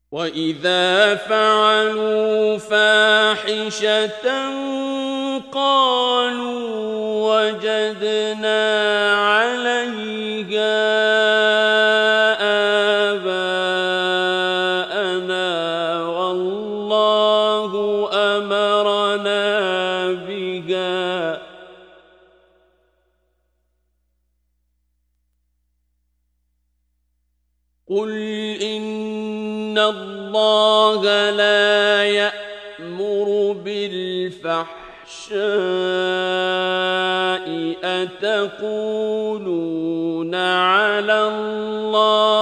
وَإِذَا فَعَلُوا فَاحِشَةً قَالُوا وَجَدْنَا عَلَيْهَا آبَاءَنَا وَاللَّهُ أَمَرَنَا بِهَا ۗ قُلْ إِنَّ اللَّهَ لَا يَأْمُرُ بِالْفَحْشَاءِ أَتَقُولُونَ عَلَى اللَّهِ